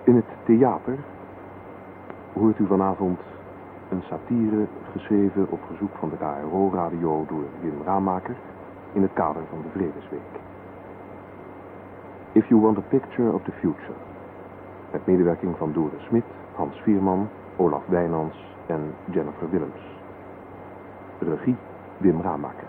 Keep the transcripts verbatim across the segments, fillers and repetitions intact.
In het theater hoort u vanavond een satire geschreven op verzoek van de K R O-radio door Wim Raamaker in het kader van de Vredesweek. If You Want a Picture of the Future. Met medewerking van Doris Smit, Hans Vierman, Olaf Wijnands en Jennifer Willems. Regie Wim Raamaker.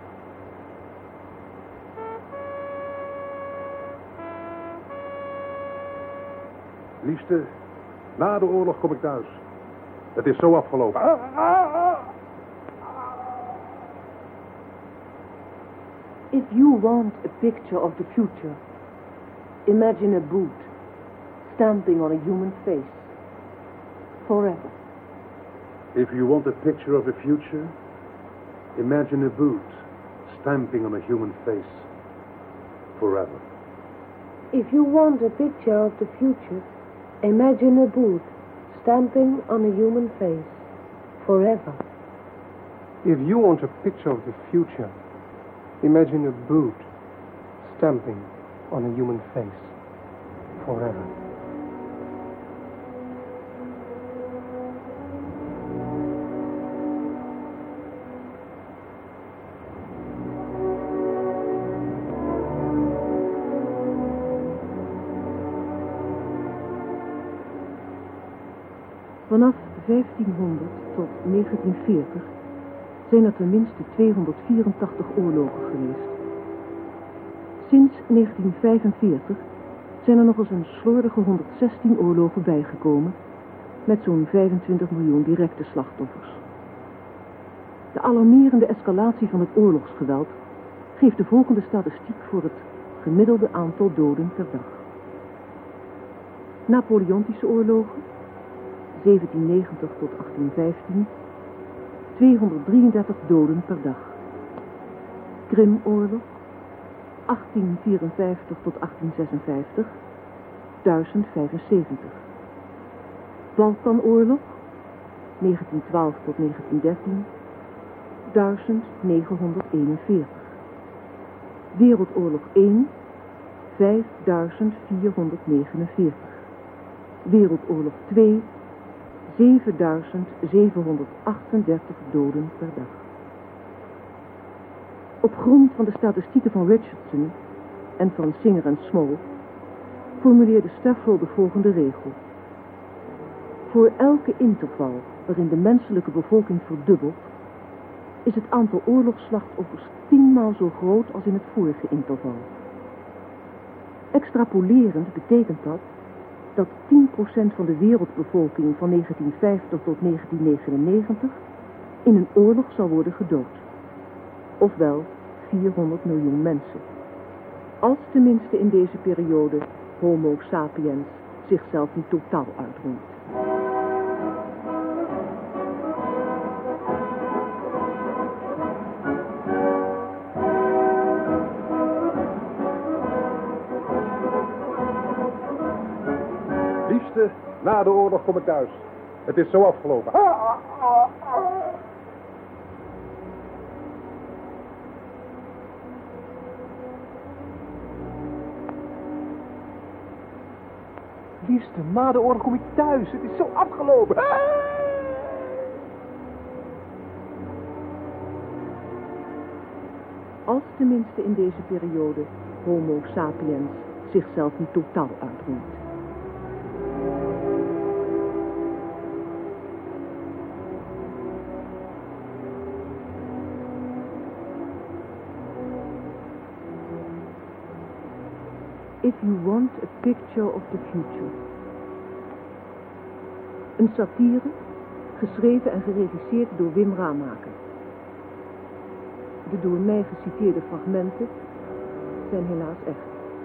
Liefste, na de oorlog kom ik thuis. Het is zo afgelopen. Ah, ah, ah. If you want a picture of the future, imagine a boot stamping on a human face. Forever. If you want a picture of the future, imagine a boot stamping on a human face. Forever. If you want a picture of the future, imagine a boot stamping on a human face. Forever. If you want a picture of the future, imagine a boot stamping on a human face. Forever. Vanaf vijftienhonderd tot negentienveertig zijn er tenminste tweehonderdvierentachtig oorlogen geweest. Sinds negentienvijfenveertig zijn er nog eens een slordige honderdzestien oorlogen bijgekomen, met zo'n vijfentwintig miljoen directe slachtoffers. De alarmerende escalatie van het oorlogsgeweld geeft de volgende statistiek voor het gemiddelde aantal doden per dag. Napoleontische oorlogen, zeventiennegentig tot achttienvijftien, tweehonderddrieëndertig doden per dag. Krimoorlog, achttienvierenvijftig tot achttienzesenvijftig, duizend vijfenzeventig. Balkanoorlog, negentientwaalf tot negentiendertien, duizend negenhonderdeenenveertig. Wereldoorlog één, vijfduizend vierhonderdnegenenveertig. Wereldoorlog twee, zevenduizend zevenhonderdachtendertig doden per dag. Op grond van de statistieken van Richardson en van Singer en Small formuleerde Staffel de volgende regel. Voor elke interval waarin de menselijke bevolking verdubbelt, is het aantal oorlogsslachtoffers tienmaal zo groot als in het vorige interval. Extrapolerend betekent dat dat tien procent van de wereldbevolking van negentienvijftig tot negentiennegenennegentig in een oorlog zal worden gedood. Ofwel vierhonderd miljoen mensen. Als tenminste in deze periode Homo sapiens zichzelf niet totaal uitroeit. Liefste, na de oorlog kom ik thuis. Het is zo afgelopen. Ah, ah, ah, ah. Liefste, na de oorlog kom ik thuis. Het is zo afgelopen. Ah! Als tenminste in deze periode Homo sapiens zichzelf niet totaal uitroeit. If You Want a Picture of the Future. Een satire, geschreven en geregisseerd door Wim Raamaker. De door mij geciteerde fragmenten zijn helaas echt.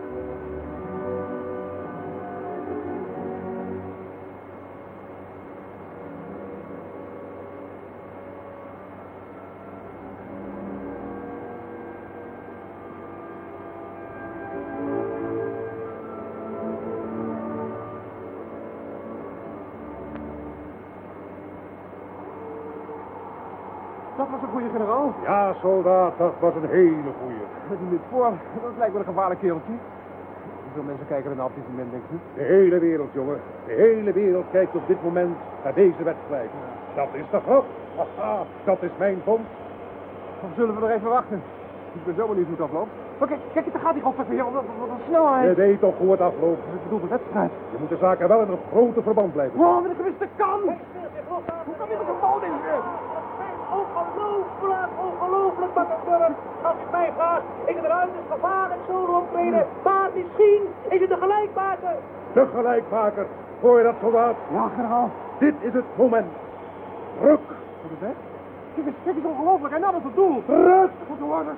Dat was een goede generaal. Ja, soldaat, dat was een hele goeie. Die met voor, dat lijkt me een gevaarlijk kereltje. Hoeveel mensen kijken er nou op dit moment, denk je? De hele wereld, jongen. De hele wereld kijkt op dit moment naar deze wedstrijd. Dat is de grap. Haha, dat is mijn vondst. Dan zullen we nog even wachten. Ik ben zo benieuwd hoe het afloopt. Maar kijk, kijk, daar gaat die godverdomme weer. Wat, wat een snelheid. Je weet toch hoe het afloopt. Ik bedoel de wedstrijd. Je moet de zaken wel in het grote verband blijven. Wow, maar de gewiste kan! Hoe kan dit er gewoon in? Ongelooflijk, ongelooflijk, Bakkenburg. Als het mij gaat, ik het eruit is gevaarlijk solo optreden. Maar misschien is het de gelijkmaker. De gelijkmaker. Hoor je dat, soldaat? Ja, generaal. Dit is het moment. Druk. Wat is dat? Kijk eens, kijk eens, ongelooflijk. Hij nadert het doel. Druk. Goed de orders.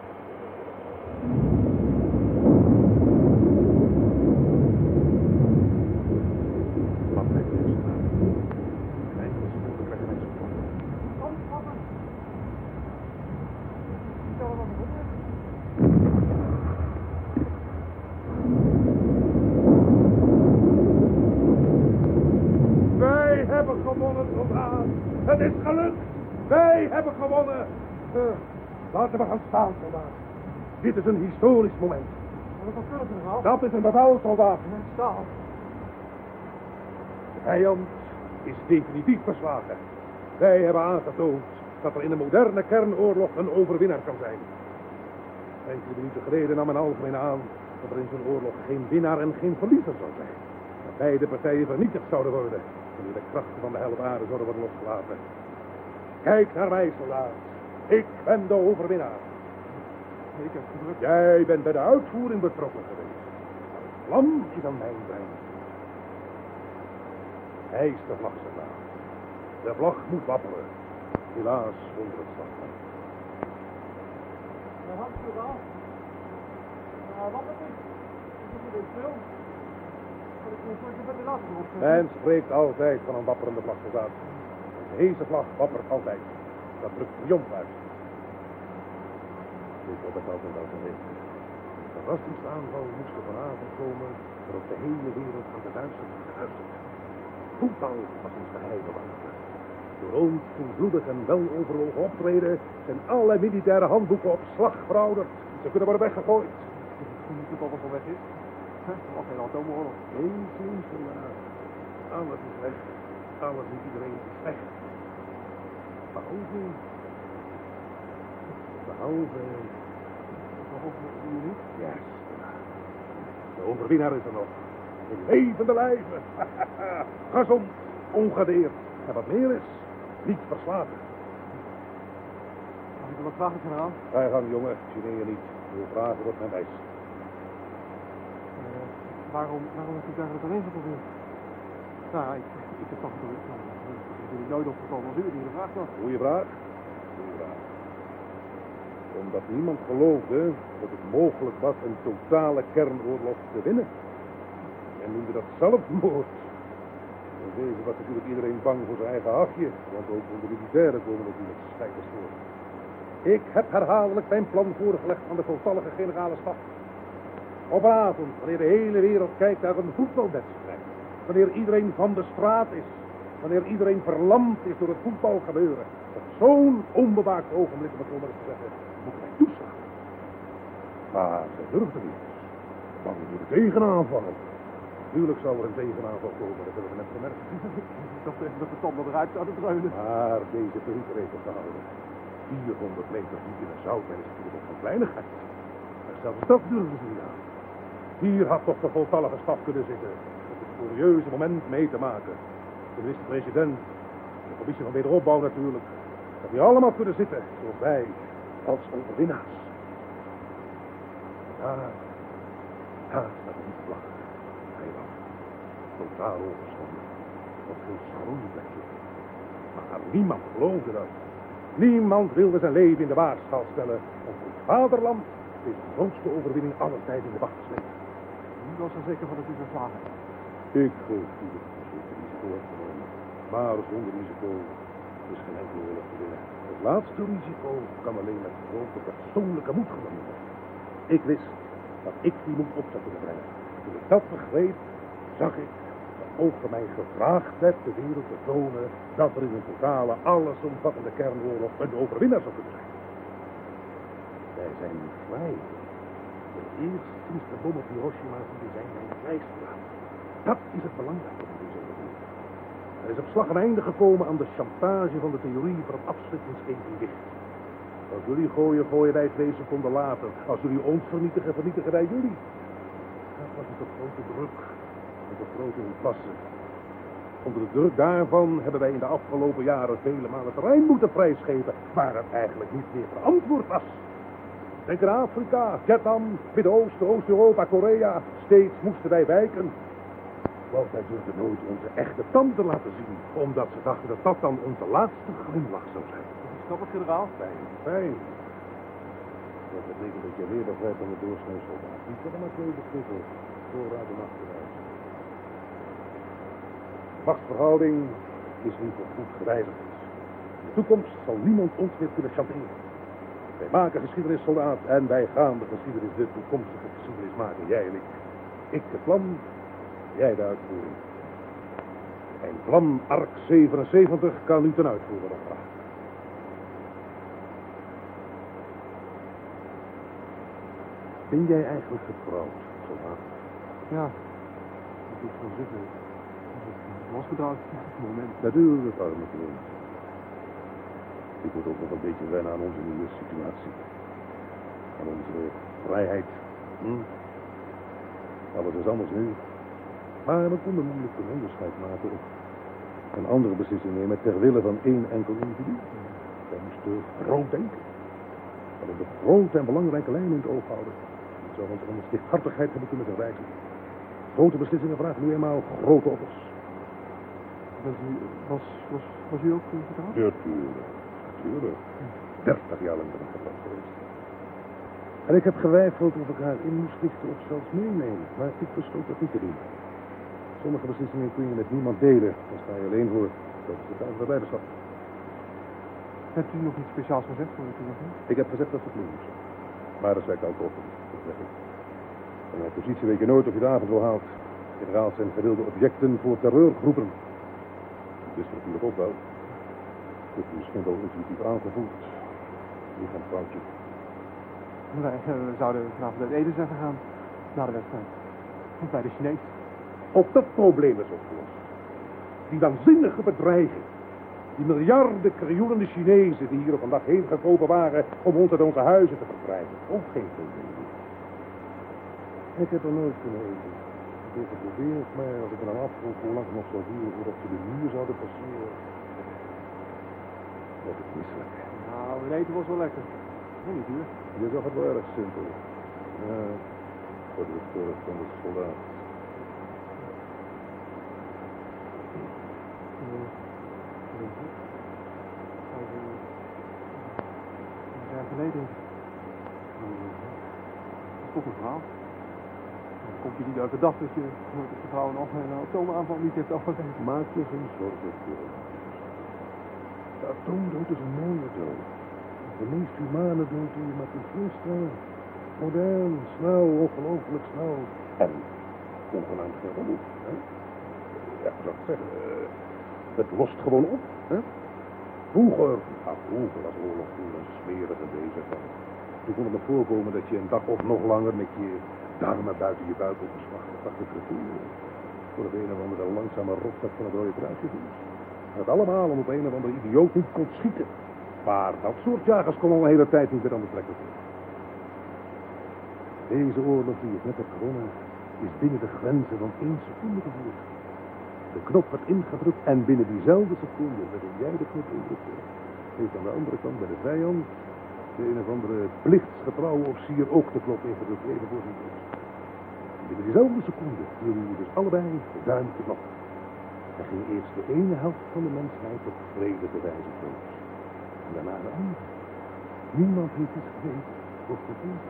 Wat lijkt dit zo aan? Kijk eens, we krijgen mensen voor. Kom, papa. Stel er wat op. Wij hebben gewonnen, soldaat. Het is gelukt. Wij hebben gewonnen. Uh, laten we gaan staan, soldaat. Dit is een historisch moment. Wat is dat voor generaal? Dat is een bevel, soldaat. Staal. De vijand is definitief verslagen. Wij hebben aangetoond dat er in de moderne kernoorlog een overwinnaar kan zijn. Enkele minuten geleden nam men algemeen aan dat er in zo'n oorlog geen winnaar en geen verliezer zou zijn. Dat beide partijen vernietigd zouden worden wanneer de krachten van de hel op aarde zouden worden losgelaten. Kijk naar mij, soldaat. Ik ben de overwinnaar. Ik heb gedrukt. Jij bent bij de uitvoering betrokken geweest. Het plan is aan mijn brein. Hij is de vlag, soldaat. De vlag moet wapperen. Helaas onder het slagveld. Mijn hand is al. Wat is het? Ik zit hier stil. Ik ben er later op. Men spreekt altijd van een wapperende vlag, soldaat. Deze vlag wappert altijd. Dat drukt triomf uit. Ik heb het altijd al geweten. Een verrassingsaanval moest er vanavond komen, waarop de hele wereld aan de Duitsers geluisterd. Voetbal was ons geheime wapen. Door ons koelbloedig en weloverwogen optreden zijn alle militaire handboeken op slag verouderd. Ze kunnen worden weggegooid. Toen het alles al weg is. Of geen atoomoorlog. Geen zin, soldaat. Alles is weg. Alles en iedereen is weg. Behalve... Behalve... Behalve jullie? Ja, de overwinnaar is er nog. In levende lijven. Gezond, ongedeerd. En wat meer is, niet verslagen. Mag ik er wat vragen, generaal? Ga je gang, jongen. Geneer je niet. Uw vragen wordt mijn wijs. Uh, waarom, waarom heb ik eigenlijk alleen geprobeerd? Nou, ik, ik heb toch geprobeerd. Nou, het is natuurlijk nooit opgekomen als u het niet gevraagd had. Goeie vraag. Goeie vraag. Omdat niemand geloofde dat het mogelijk was een totale kernoorlog te winnen. En noemde dat zelfmoord. In deze was natuurlijk iedereen bang voor zijn eigen hachje, want ook onder de militairen komen natuurlijk strijders voor. Ik heb herhaaldelijk mijn plan voorgelegd aan de voltallige generale staf. Op een avond, wanneer de hele wereld kijkt naar een voetbalwedstrijd, wanneer iedereen van de straat is, wanneer iedereen verlamd is door het voetbalgebeuren, op zo'n onbewaakt ogenblik, om het zo maar eens te zeggen, moet mij toeslaan. Maar ze durfden niet. Bang voor de tegenaanval. Natuurlijk zou er een tegenaanval komen, dat hebben we net gemerkt. Dat dat de tanden eruit zouden dreunen. Maar deze periode te houden. vierhonderd meter diep in de zoutmijn is natuurlijk nog een kleinigheid. Maar zelfs dat durven ze niet aan. Hier had toch de voltallige staf kunnen zitten om het glorieuze moment mee te maken. De minister-president, de commissie van wederopbouw natuurlijk. Dat die allemaal kunnen zitten, zoals wij, als overwinnaars. Daar, daar staat een vlag. Eiland. Totaal overschonden. Op geen schroeiplekje. Maar niemand geloofde dat. Niemand wilde zijn leven in de waagschaal stellen om voor het vaderland deze grootste overwinning aller tijden in de wacht te slepen. U was er zeker van dat u zou slagen. Ik geef toe dat ik een soort risico heb genomen. Maar zonder risico is geen enkele oorlog te winnen. Het laatste risico kan alleen met grote persoonlijke moed genomen worden. Ik wist dat ik die moed op zou kunnen brengen. Toen ik dat begreep, zag ik dat ook van mij gevraagd werd de wereld te tonen dat er in een totale, allesomvattende kernoorlog een overwinnaar zou kunnen zijn. Wij zijn vrij. Eerst sinds de bom op Hiroshima vielen zijn mijn vrijstraat. Dat is het belangrijke van deze oorlog. Er is op slag een einde gekomen aan de chantage van de theorie van het afschrikkingsevenwicht. Als jullie gooien, gooien wij twee seconden later. Als jullie ons vernietigen, vernietigen wij jullie. Dat was het de grote druk. Met de grote impasse. Onder de druk daarvan hebben wij in de afgelopen jaren vele malen terrein moeten vrijschepen, waar het eigenlijk niet meer verantwoord was. Denk aan Afrika, Vietnam, Midden-Oosten, Oost-Europa, Korea. Steeds moesten wij wijken. Want wij durfden nooit onze echte tanden laten zien, omdat ze dachten dat dat dan onze laatste glimlach zou zijn. Snap het, generaal? Fijn, fijn. Dat betekent dat je meer begrijpt dan de doorsnee soldaat. Die kunnen maar twee begrippen. Voorraad en achteruit. Machtsverhouding is nu voorgoed gewijzigd. In de toekomst zal niemand ons meer kunnen chanteren. Wij maken geschiedenis, soldaat, en wij gaan de geschiedenis, de toekomstige geschiedenis maken. Jij en ik. Ik het plan, jij de uitvoering. En plan Ark zevenenzeventig kan nu ten uitvoer worden gebracht. Ben jij eigenlijk getrouwd, soldaat? Ja, dat is wel zeggen. Ik was getrouwd op het moment. Natuurlijk, arme kind. Ik moet ook nog een beetje wennen aan onze nieuwe situatie. Aan onze vrijheid. Hm? Alles is anders nu. Maar we konden moeilijk een onderscheid maken of een andere beslissing nemen ter wille van één enkel individu. Wij moesten groot denken. We hadden de grote en belangrijke lijnen in het oog houden. Het zou ons onze stichthartigheid hebben kunnen verwijzen. Grote beslissingen vragen nu eenmaal grote offers. Was u, was, was, was u ook getrouwd? Ja, tuurlijk. Tuurlijk. Dertig jaar lang ben ik getrouwd geweest. En ik heb geweifeld of ik haar in moest richten of zelfs meenemen. Maar ik besloot dat niet te doen. Sommige beslissingen kun je met niemand delen. Dan sta je alleen voor. Dat is de taak van leiderschap. Hebt u nog iets speciaals gezegd voor het toen? Ik heb gezegd dat het niet moest. Maar dat zei ik al over. Dat zeg ik. Van mijn positie weet je nooit of je de avond wel haalt. Generaals zijn gewilde objecten voor terreurgroepen. Dat wist natuurlijk ook wel. Ik heb misschien wel intuïtief aangevoeld. Niet van foutje. Wij uh, zouden vanavond uit Ede zijn gegaan. Na de wedstrijd. Bij de Chinees. Ook dat probleem is opgelost. Die waanzinnige bedreiging. Die miljarden krioelende Chinezen die hier op een dag heen gekomen waren om ons uit onze huizen te vertrijden. Ook geen probleem. Ik heb er nooit kunnen eten. Ik heb geprobeerd, maar als ik me dan afvroeg hoe lang het nog zou duren voordat ze de muur zouden passeren. Dat is misselijk. Nou, het eten was wel lekker. Nee, niet duur. Je zag het wel erg simpel. Ja, voor de zorg van de soldaat. Een jaar geleden. Dat is toch een verhaal. Dan komt je niet uit de dag dat je nooit het vertrouwen af en een atoomaanval niet heeft afgegeven. Maak je geen zorgen voor. De atoomdood is een mooie dood. De meest humane dood die je maar kunt voorstellen. Modern, snel, ongelooflijk snel. En ongenaamd gerollig. Ja, ik zou het zeggen. Uh, het lost gewoon op. Hè? Vroeger, ja, vroeger was oorlog toen een smerige bezigheid. Toen kon het me voorkomen dat je een dag of nog langer met je darmen buiten je buik op de slag lag te vervoeren. Voor de een of andere langzame rotzak van het Rode Kruisje dus. Het allemaal om op een of andere idioot niet kon schieten. Maar dat soort jagers kon al een hele tijd niet meer aan de trekken zijn. Deze oorlog die ik net heb gewonnen, is binnen de grenzen van één seconde gevoerd. De knop werd ingedrukt en binnen diezelfde seconde waarin jij de knop indrukte, heeft aan de andere kant bij de vijand de een of andere plichtsgetrouwe officier ook de knop ingedrukt, even voor zijn borst. Binnen diezelfde seconde hielden jullie dus allebei de duim op de knop. En ging eerst de ene helft van de mensheid op vrede bewijzen dood. En daarna de andere. Niemand heeft iets geweten of gevoeld.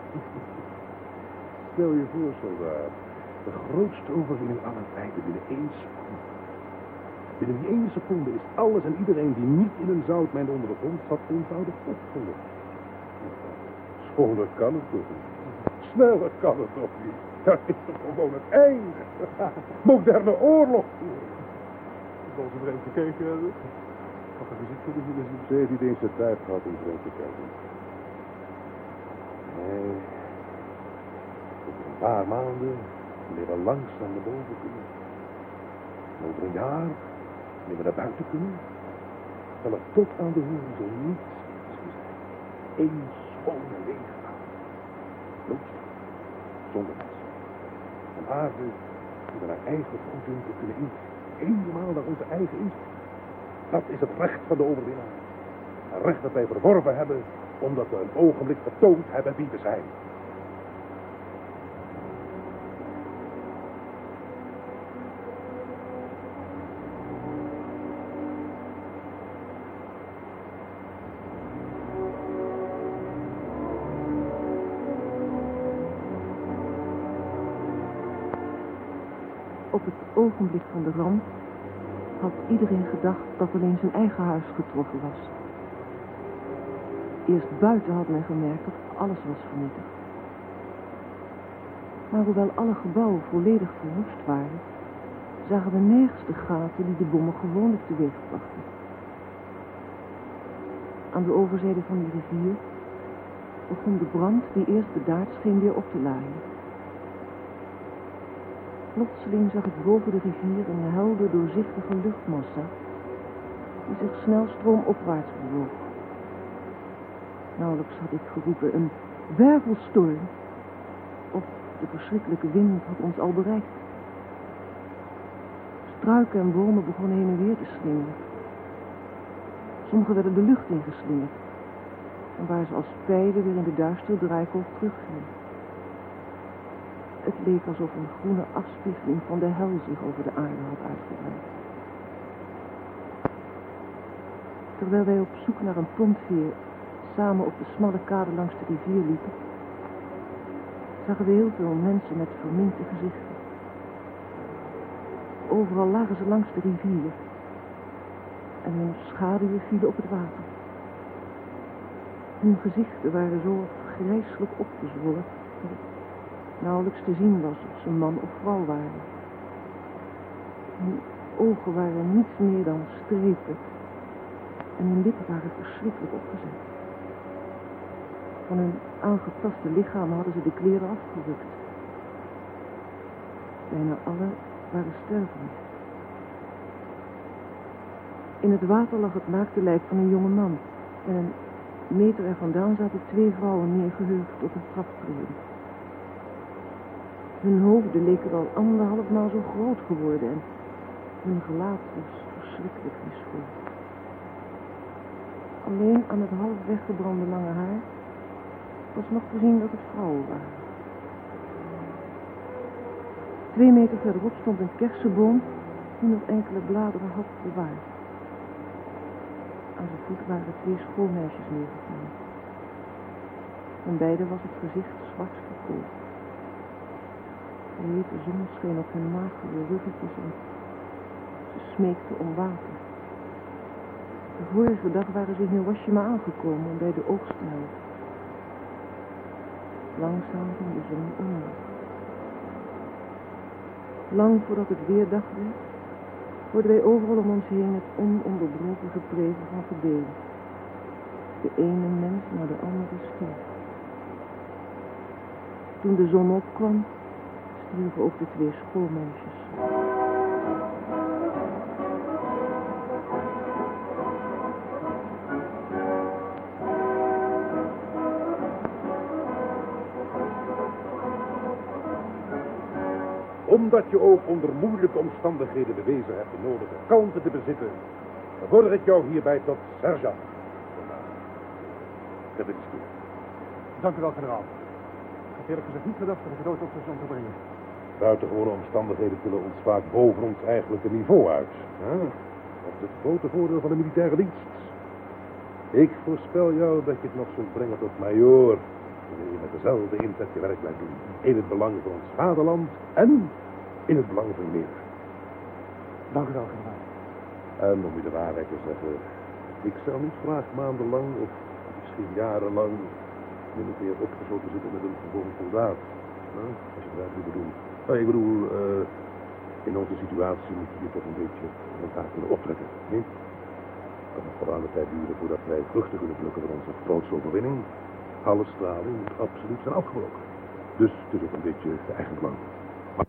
Stel je voor, soldaat, de grootste overwinning aller tijden binnen één seconde. Binnen die ene seconde is alles en iedereen die niet in een zoutmijn onder de grond zat eenvoudig opgelost. Schoner kan het toch niet. Sneller kan het toch niet. Dat is toch gewoon het einde. Moderne oorlog. Zoals een vreemd gekeken hebben. Wat een gezicht voor de ziel is. Ze heeft niet eens de tijd gehad om vreemd te kijken. Nee, paar maanden wanneer we langzaam naar boven kunnen. En over een jaar, wanneer we naar buiten kunnen, zal er tot aan de horizon niets meer zijn. Eén schone lege aarde. Doodstil, zonder mensen. Een aarde die we naar eigen goeddunken kunnen inrichten. Helemaal naar onze eigen inzicht. Dat is het recht van de overwinnaar. Een recht dat wij verworven hebben, omdat we een ogenblik getoond hebben wie we zijn. Op het ogenblik van de ramp had iedereen gedacht dat alleen zijn eigen huis getroffen was. Eerst buiten had men gemerkt dat alles was vernietigd. Maar hoewel alle gebouwen volledig verwoest waren, zagen we nergens de gaten die de bommen gewoonlijk teweegbrachten. Aan de overzijde van de rivier begon de brand die eerst bedaard scheen weer op te laaien. Plotseling zag ik boven de rivier een helder doorzichtige luchtmassa die zich snel stroomopwaarts bewoog. Nauwelijks had ik geroepen een wervelstorm of de verschrikkelijke wind had ons al bereikt. Struiken en bomen begonnen heen en weer te slingeren. Sommige werden de lucht ingeslingerd en waar ze als pijlen weer in de duistere draaikolk teruggingen. Het leek alsof een groene afspiegeling van de hel zich over de aarde had uitgebreid. Terwijl wij op zoek naar een pontveer samen op de smalle kade langs de rivier liepen, zagen we heel veel mensen met verminkte gezichten. Overal lagen ze langs de rivier en hun schaduwen vielen op het water. Hun gezichten waren zo grijselijk opgezwollen dat het nauwelijks te zien was of ze man of vrouw waren. Hun ogen waren niets meer dan strepen en hun lippen waren verschrikkelijk opgezet. Van hun aangetaste lichamen hadden ze de kleren afgerukt. Bijna alle waren stervend. In het water lag het naakte lijk van een jonge man en een meter er vandaan zaten twee vrouwen neergehurkt op een traptreden. Hun hoofden leken wel anderhalf maal zo groot geworden en hun gelaat was verschrikkelijk misvormd. Alleen aan het half weggebrande lange haar was nog te zien dat het vrouwen waren. Twee meter verderop stond een kersenboom die nog enkele bladeren had bewaard. Aan zijn voet waren twee schoolmeisjes neergevallen. Van beiden was het gezicht zwart verkoeld. De hete zon scheen op hun magere ruggetjes en ze smeekten om water. De vorige dag waren ze in Hiroshima aangekomen om bij de oogst te helpen. Langzaam ging de zon onder. Lang voordat het weer dag werd, hoorden wij overal om ons heen het ononderbroken geprevel van verdeling. De ene mens naar de andere stierf. Toen de zon opkwam, stierven ook de twee schoolmeisjes. Omdat je ook onder moeilijke omstandigheden bewezen hebt de nodige kalmte te bezitten, bevorder ik jou hierbij tot sergeant. Gefeliciteerd. Dank u wel, generaal. Ik had eerlijk gezegd niet gedacht dat ik het ooit op zou te brengen. Buitengewone omstandigheden tillen ons vaak boven ons eigenlijke niveau uit. Hè? Dat is het grote voordeel van de militaire dienst. Ik voorspel jou dat je het nog zult brengen tot majoor, wanneer je met dezelfde inzet je werk blijft doen. In het belang van ons vaderland en in het belang van je meer. Dank u wel, generaal. En om u de waarheid te zeggen, ik zou niet graag maandenlang of misschien jarenlang min of meer opgesloten zitten met een gewone soldaat. Nou, als je dat niet bedoelt. Nou, ik bedoel, uh, in onze situatie moet je je toch een beetje met elkaar kunnen optrekken. Niet? Het kan nog wel aan de tijd duren voordat wij vruchten kunnen plukken van onze grootste overwinning. Alle straling moet absoluut zijn afgebroken. Dus het is ook een beetje eigen belang. Maar...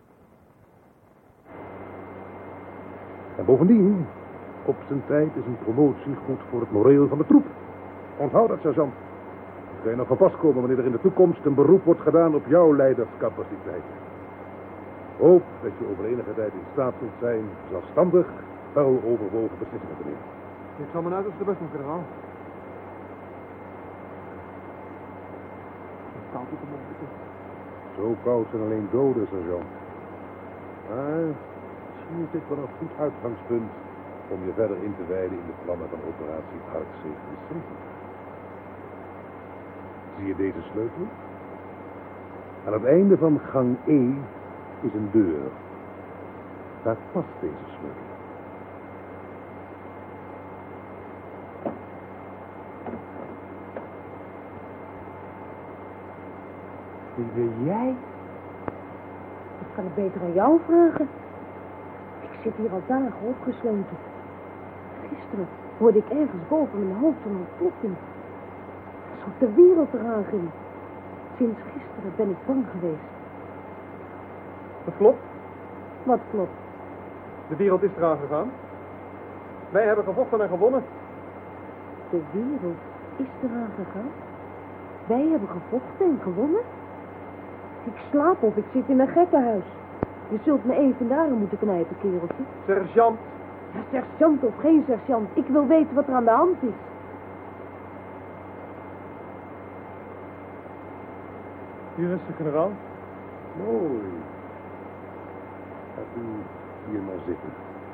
En bovendien, op zijn tijd is een promotie goed voor het moreel van de troep. Onthoud dat, sergeant. Dan kun je nog van pas komen wanneer er in de toekomst een beroep wordt gedaan op jouw leiderscapaciteit. Hoop dat je over enige tijd in staat zult zijn zelfstandig, wel overwogen beslissingen te nemen. Ik zal mijn uiterste best doen, generaal. Koud op de mond. Zo koud zijn alleen doden, sergeant. Maar misschien is dit wel een goed uitgangspunt om je verder in te wijden in de plannen van operatie Ark zevenenzeventig. Zie je deze sleutel? Aan het einde van gang E is een deur. Daar past deze sleutel. Wie ben jij? Dat kan ik beter aan jou vragen. Ik zit hier al dagen opgesloten. Gisteren hoorde ik ergens boven mijn hoofd een ontploffing. Alsof de wereld eraan ging. Sinds gisteren ben ik bang geweest. Dat klopt. Wat klopt? De wereld is eraan gegaan. Wij hebben gevochten en gewonnen. De wereld is eraan gegaan? Wij hebben gevochten en gewonnen? Ik slaap of ik zit in een gekkenhuis. Je zult me even daar moeten knijpen, kereltje. Sergeant. Ja, sergeant of geen sergeant. Ik wil weten wat er aan de hand is. Hier is de generaal. Mooi. Gaat u hier maar zitten.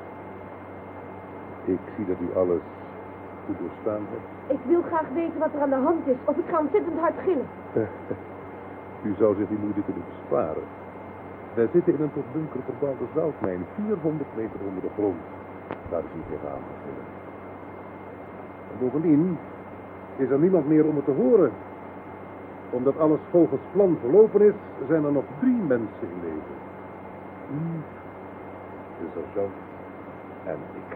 Ik zie dat u alles goed doorstaan hebt. Ik wil graag weten wat er aan de hand is. Of ik ga ontzettend hard gillen. U zou zich die moeite kunnen besparen. Wij zitten in een tot bunker verbouwde zoutmijn, vierhonderd meter onder de grond. Daar is u tegenaan gevallen. En bovendien is er niemand meer om het te horen. Omdat alles volgens plan verlopen is, zijn er nog drie mensen in leven. U, de sergeant en ik.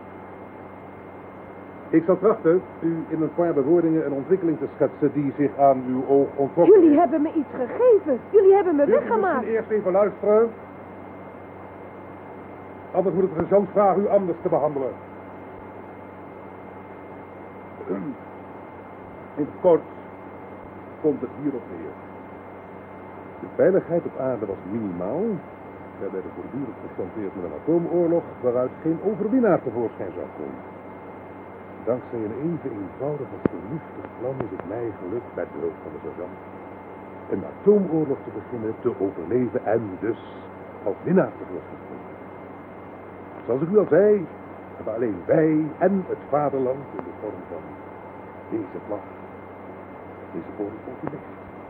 Ik zal trachten u in een paar bewoordingen een ontwikkeling te schetsen die zich aan uw oog onttrokken. Jullie hebben me iets gegeven. Jullie hebben me Wilt u weggemaakt. misschien eerst even luisteren? Anders moet ik de sergeant vragen u anders te behandelen. In het kort komt het hierop neer. De veiligheid op aarde was minimaal. We werden voortdurend geconfronteerd met een atoomoorlog waaruit geen overwinnaar tevoorschijn zou komen. Dankzij een even eenvoudig en vernuftig plan is het mij gelukt met behulp van de sergeant een atoomoorlog te beginnen, te overleven en dus als winnaar tevoorschijn te komen. Zoals ik u al zei, hebben alleen wij en het vaderland in de vorm van deze vlag, deze vorm van gewicht.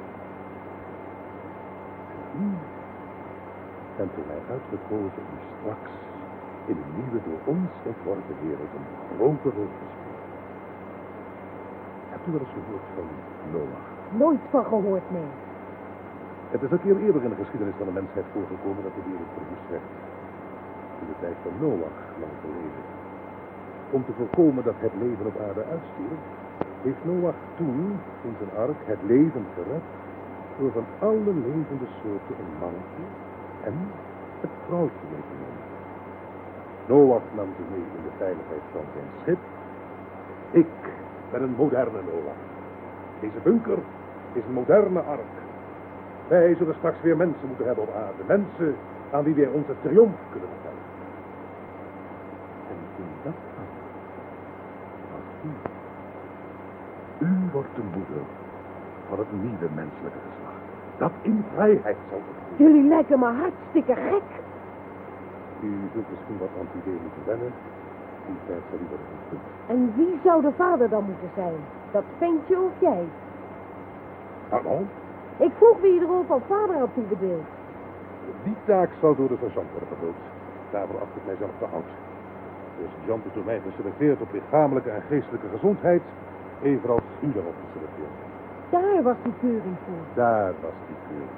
En u bent door mij uitgekozen om straks in een nieuwe door ons ontworpen wereld een grote rol te spelen. Hebt u wel eens gehoord van Noach? Nooit van gehoord, nee. Het is een keer eerder in de geschiedenis van de mensheid voorgekomen dat de wereld verwoest werd. In de tijd van Noach, lang geleden. Om te voorkomen dat het leven op aarde uitstierf, heeft Noach toen in zijn ark het leven gered door van alle levende soorten een mannetje en het vrouwtje mee te nemen. Noach nam ze mee in de veiligheid van zijn schip. Ik ben een moderne Noach. Deze bunker is een moderne ark. Wij zullen straks weer mensen moeten hebben op aarde. Mensen aan wie wij onze triomf kunnen vertellen. En in dat geval, als u, u wordt de moeder van het nieuwe menselijke geslacht. Dat in vrijheid zal vervoeren. Jullie lijken me hartstikke gek. U zult misschien wat aan het idee moeten wennen. Die tijd zal u worden goed. En wie zou de vader dan moeten zijn? Dat ventje of jij? Pardon? Ik vroeg wie je de rol van vader had toebedeeld. Die taak zal door de sergeant worden vervuld. Daarvoor acht ik mijzelf te oud. De sergeant is door mij geselecteerd op lichamelijke en geestelijke gezondheid, evenals u daarop geselecteerd bent. Daar was die keuring voor. Daar was die keuring.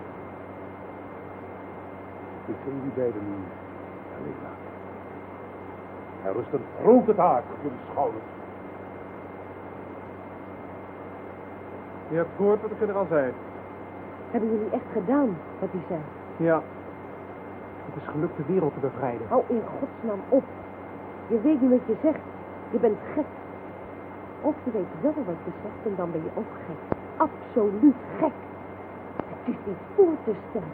Ik wil jullie beiden nu alleen laten. Er rust een grote taak op jullie schouders. Je hebt gehoord wat de generaal zei. Hebben jullie echt gedaan wat hij zei? Ja. Het is gelukt de wereld te bevrijden. Hou in godsnaam op. Je weet niet wat je zegt. Je bent gek. Of je weet wel wat je zegt en dan ben je ook gek. Absoluut gek. Het is niet voor te stellen.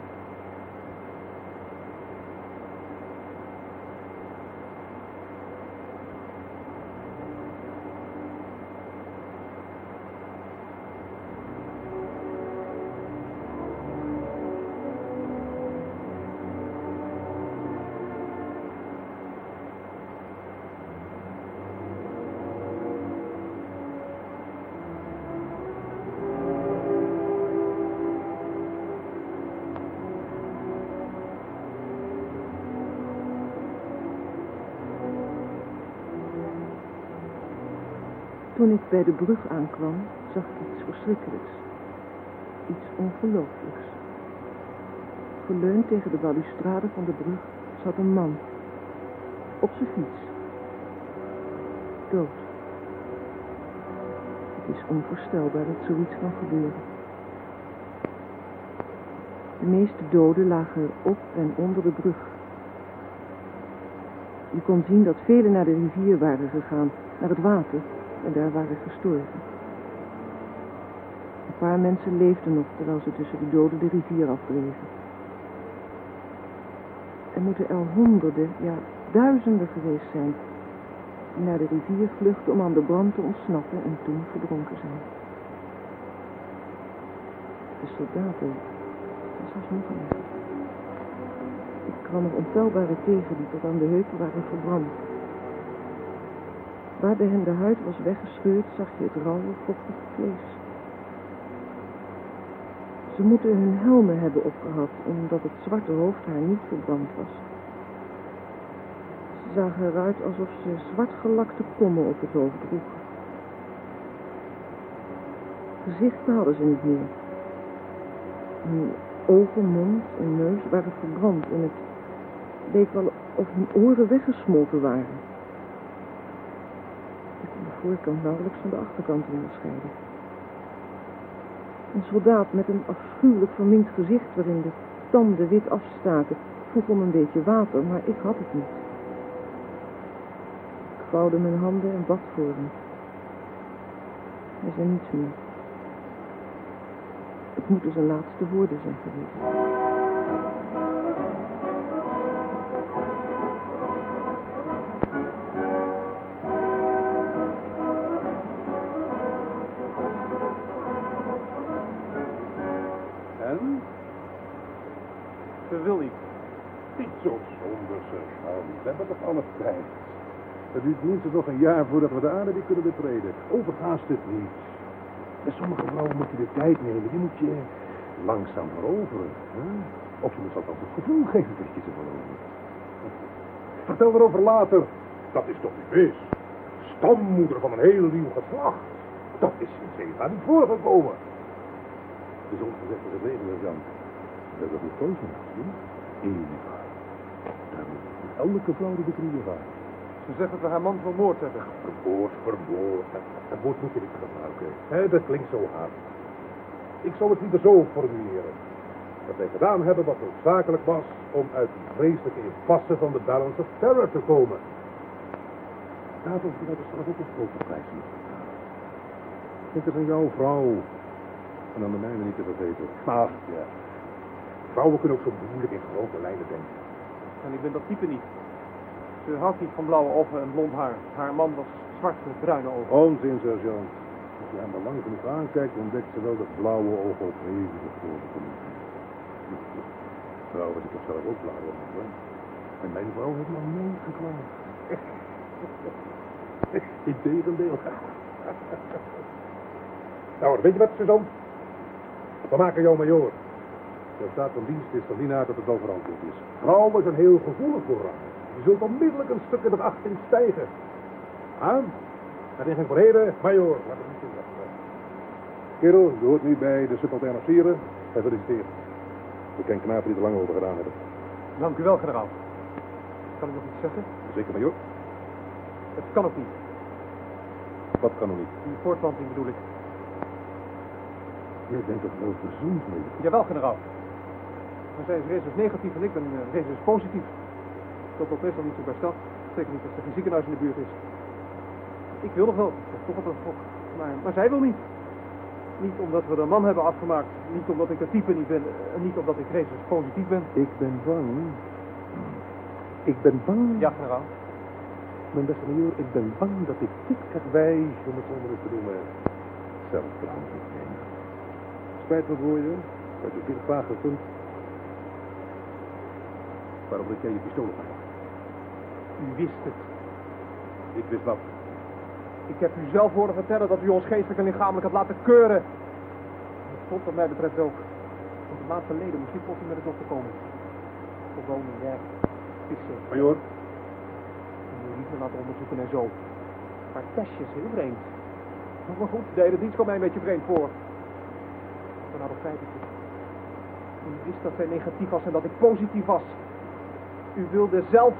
Toen ik bij de brug aankwam, zag ik iets verschrikkelijks. Iets ongelooflijks. Geleund tegen de balustrade van de brug zat een man. Op zijn fiets. Dood. Het is onvoorstelbaar dat zoiets kan gebeuren. De meeste doden lagen op en onder de brug. Je kon zien dat velen naar de rivier waren gegaan, naar het water, en daar waren gestorven. Een paar mensen leefden nog terwijl ze tussen de doden de rivier afdreven. Er moeten er honderden, ja duizenden geweest zijn die naar de rivier vluchtten om aan de brand te ontsnappen en toen verdronken zijn. De soldaten was als moegelegd. Ik kwam er ontelbare tegen die tot aan de heupen waren verbrand. Waar bij hen de huid was weggescheurd, zag je het rauwe, vochtige vlees. Ze moeten hun helmen hebben opgehad, omdat het zwarte hoofdhaar niet verbrand was. Ze zagen eruit alsof ze zwartgelakte kommen op het hoofd droegen. Gezichten hadden ze niet meer. Hun ogen, mond en neus waren verbrand en het leek wel of hun oren weggesmolten waren. Ik kon de voorkant nauwelijks van de achterkant onderscheiden. Een soldaat met een afschuwelijk verminkt gezicht waarin de tanden wit afstaken vroeg om een beetje water, maar ik had het niet. Ik vouwde mijn handen en bad voor hem. Hij zei niets meer. Het moeten zijn laatste woorden zijn geweest. En? Ze wil niet. Niet zo zonde, sergeant. We hebben toch alle tijd. Het duurt minstens nog een jaar voordat we de aarde weer kunnen betreden. Overhaast het niet. Bij sommige vrouwen moet je de tijd nemen. Die moet je langzaam veroveren. Hè? Of je moet zelfs ook het gevoel geven dat je ze verovert. Vertel erover later. Dat is toch niet mis. Stammoeder van een heel nieuw geslacht. Dat is in Zeta niet voorgekomen. Het is ongezegd het leven, sergeant. Dat is niet kozen. Eva. Daar moet elke vrouw de knieën van. Ze zegt dat we haar man vermoord hebben. Vermoord, vermoord. Dat woord moet je niet gebruiken. He, dat klinkt zo hard. Ik zal het liever zo formuleren. Dat wij gedaan hebben wat noodzakelijk was om uit die vreselijke impasse van de balance of terror te komen. Daarvoor moeten wij de straf ook een grote prijs moeten betalen. Denk eens aan jouw vrouw. En aan de mijne niet te vergeten. Ach, ja. Vrouwen kunnen ook zo moeilijk in grote lijnen denken. En ik ben dat type niet. Ze houdt niet van blauwe ogen en blond haar. Haar man was zwart met bruine ogen. Onzin, sergeant. Als je hem maar lang genoeg aankijkt, ontdekt ze wel dat blauwe ogen op hevige voorkomen. Nou, was ik toch zelf ook blauwe ogen. En mijn vrouw heeft nog nooit geklaagd. Integendeel. Nou, weet je wat, sergeant? We maken jou majoor. De staat van dienst is van die aard dat het wel verantwoord is. Vrouwen zijn heel gevoelig voor rang. Je zult onmiddellijk een stuk in de achting stijgen. Aan? En ingang voor heden, majoor. Laat het niet zien. Kerel, je hoort nu bij de subaltern officieren. Gefeliciteerd. Ik ken knapen die er lang over gedaan hebben. Dank u wel, generaal. Kan ik nog iets zeggen? Zeker, majoor. Het kan ook niet. Wat kan er niet? Die voortplanting bedoel ik. Je bent toch wel verzoend mee? Jawel, generaal. Maar zij is rezus negatief en ik ben uh, rezus positief. Dat loopt meestal niet zo bij stad. Zeker niet als er geen ziekenhuis in de buurt is. Ik wil nog wel, ik heb toch op een gok. Maar, maar zij wil niet. Niet omdat we de man hebben afgemaakt. Niet omdat ik de type niet ben. En niet omdat ik rezus positief ben. Ik ben bang. Ik ben bang. Ja, generaal. Mijn beste meneer, ik ben bang dat ik dit erbij, om het zo maar eens te noemen, zelf verantwoord neem. Spijt me voor je, dat je dit vragen kunt. Waarom liet jij je pistool op? U wist het. Ik wist wat. Ik heb u zelf horen vertellen dat u ons geestelijk en lichamelijk had laten keuren. Dat stond wat mij betreft ook. Want een maand geleden moest ik posten met de dokter komen. Gewoon werk, vissen. Major. En u niet meer laten onderzoeken en zo. Maar testjes, heel vreemd. Maar goed, de hele dienst kwam mij een beetje vreemd voor. Maar nou begrijp ik het. U wist dat zij negatief was en dat ik positief was. U wilde zelf...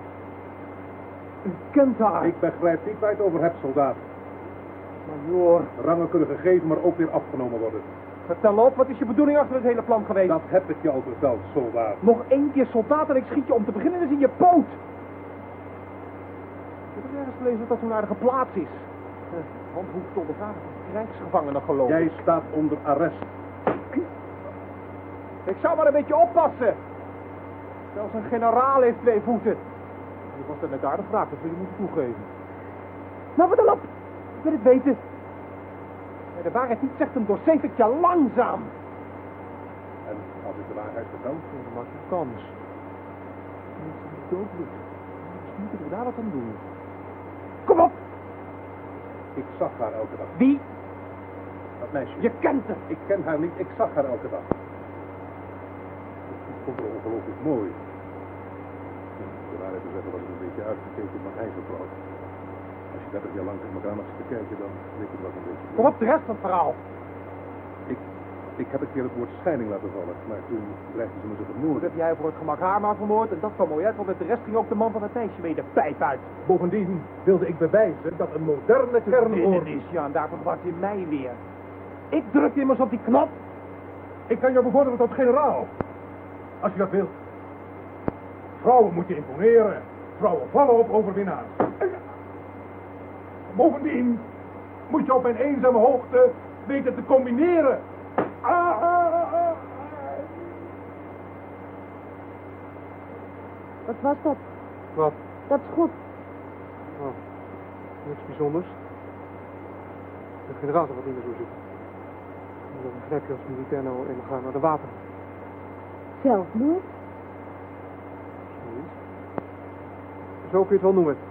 U kent haar. Ik begrijp niet waar je het over hebt, soldaat. Major. Rangen kunnen gegeven, maar ook weer afgenomen worden. Vertel op, wat is je bedoeling achter het hele plan geweest? Dat heb ik je al verteld, soldaat. Nog één keer soldaat en ik schiet je om te beginnen eens in je poot. Ik heb ergens gelezen dat dat zo'n aardige plaats is. Uh, handboek te ondervragen van krijgsgevangenen, geloof ik. Jij staat onder arrest. Ik zou maar een beetje oppassen. Zelfs een generaal heeft twee voeten. Je was er net aardig vraag, dat wil je moeten toegeven. Nou, wat dan op? Ik wil het weten. Maar de waarheid niet zegt, dan doorzeef ik je langzaam. En als ik de waarheid vertel? Ja, dan maak je kans. Mensen die doodbloed. Misschien moeten we daar wat aan doen. Kom op! Ik zag haar elke dag. Wie? Dat meisje. Je kent haar. Ik ken haar niet, ik zag haar elke dag. Ik vond haar ongelooflijk mooi. De waarheid te zeggen was het een beetje uitgekeken op mijn eigen vrouw. Als je dertig jaar lang tegen elkaar mag zitten kijken, dan weet je dat een beetje. Kom op, de rest van het verhaal. Ik, ik heb een keer het woord scheiding laten vallen, maar toen dreigde ze me te Toen vermoorden. heb jij voor het gemak haar maar vermoord en dat kwam mooi uit, want met de rest ging ook de man van het meisje mee de pijp uit. Bovendien wilde ik bewijzen dat een moderne kernoorlog... is, ja, en daarvoor was je mij weer. Ik druk immers op die knop. Ik kan jou bevorderen tot generaal. Als je dat wilt. Vrouwen moet je imponeren. Vrouwen vallen op overwinnaars. Bovendien moet je op een eenzame hoogte weten te combineren. Ah, ah, ah, ah. Wat was dat? Wat? Dat schot. Oh, niks bijzonders. De generaal zal wat niet meer zo zitten. Dan begrijp je als militair nou eenmaal gaan naar de wapen. Zelfmoord? Zoiets. Zo kun je het wel noemen.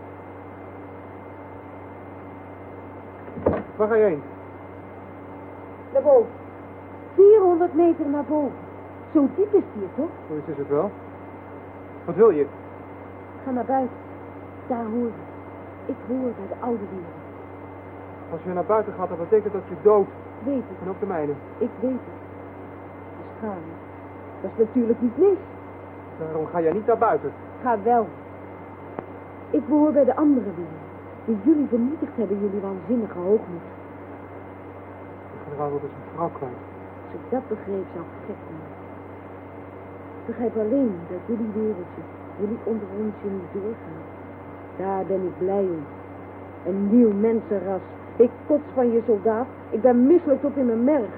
Waar ga je heen? Naar boven. vierhonderd meter naar boven. Zo diep is die, toch? Zoiets is het wel. Wat wil je? Ga naar buiten. Daar hoor je. Ik hoor bij de oude wereld. Als je naar buiten gaat, dan betekent dat je dood. Weet het. En ook de mijne. Ik weet het. De schade. Dat is natuurlijk niet mis. Daarom ga jij niet naar buiten. Ga wel. Ik behoor bij de andere wereld. Die jullie vernietigd hebben, jullie waanzinnige hoogmoed. De generaal wil dus een vrouw kwijt. Als ik dat begreep, zou ik gek worden. Ik begrijp alleen dat jullie wereldje, jullie onder ons niet doorgaan. Daar ben ik blij om. Een nieuw mensenras. Ik kots van je soldaat. Ik ben misselijk tot in mijn merg.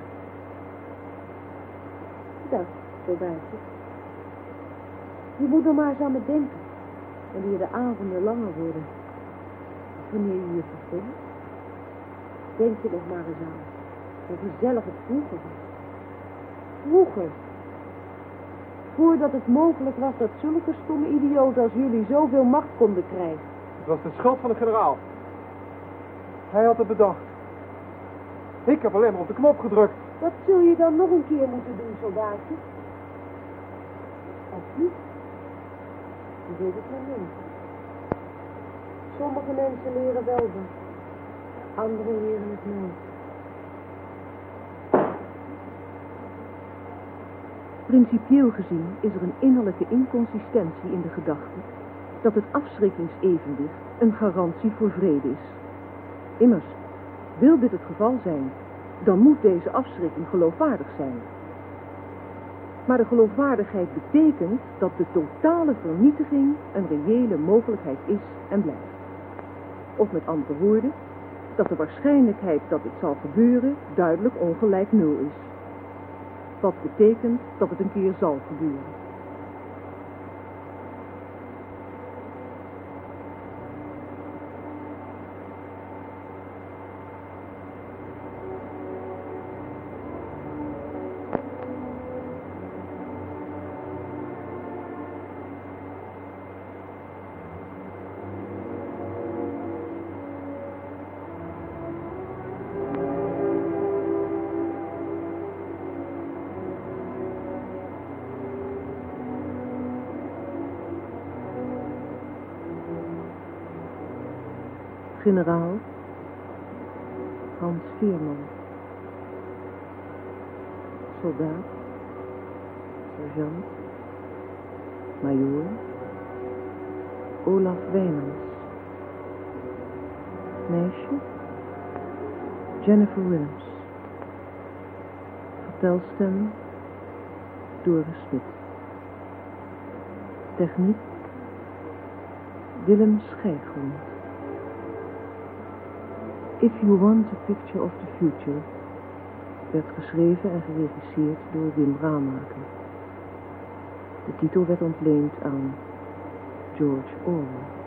Dag, soldaatje. Je moet er maar eens aan me denken. Wanneer de avonden langer worden. Wanneer je je verveelt. Denk je nog maar eens aan. Hoe gezellig het vroeger was. Vroeger. Voordat het mogelijk was dat zulke stomme idioten als jullie zoveel macht konden krijgen. Het was de schuld van de generaal. Hij had het bedacht. Ik heb alleen maar op de knop gedrukt. Wat zul je dan nog een keer moeten doen, soldaatje? Of niet? Je weet het maar niet. Sommige mensen leren wel wat. Anderen leren het nooit. Principieel gezien is er een innerlijke inconsistentie in de gedachte dat het afschrikkingsevenwicht een garantie voor vrede is. Immers, wil dit het geval zijn, dan moet deze afschrikking geloofwaardig zijn. Maar de geloofwaardigheid betekent dat de totale vernietiging een reële mogelijkheid is en blijft. Of met andere woorden, dat de waarschijnlijkheid dat dit zal gebeuren duidelijk ongelijk nul is. Wat betekent dat het een keer zal gebeuren. Generaal Hans Veerman. Soldaat, sergeant, majoor Olaf Wijnands. Meisje Jennifer Willems. Vertelstem Doris Smit. Techniek Willem Schijfgrond. If You Want a Picture of the Future werd geschreven en geregisseerd door Wim Raamaker. De titel werd ontleend aan George Orwell.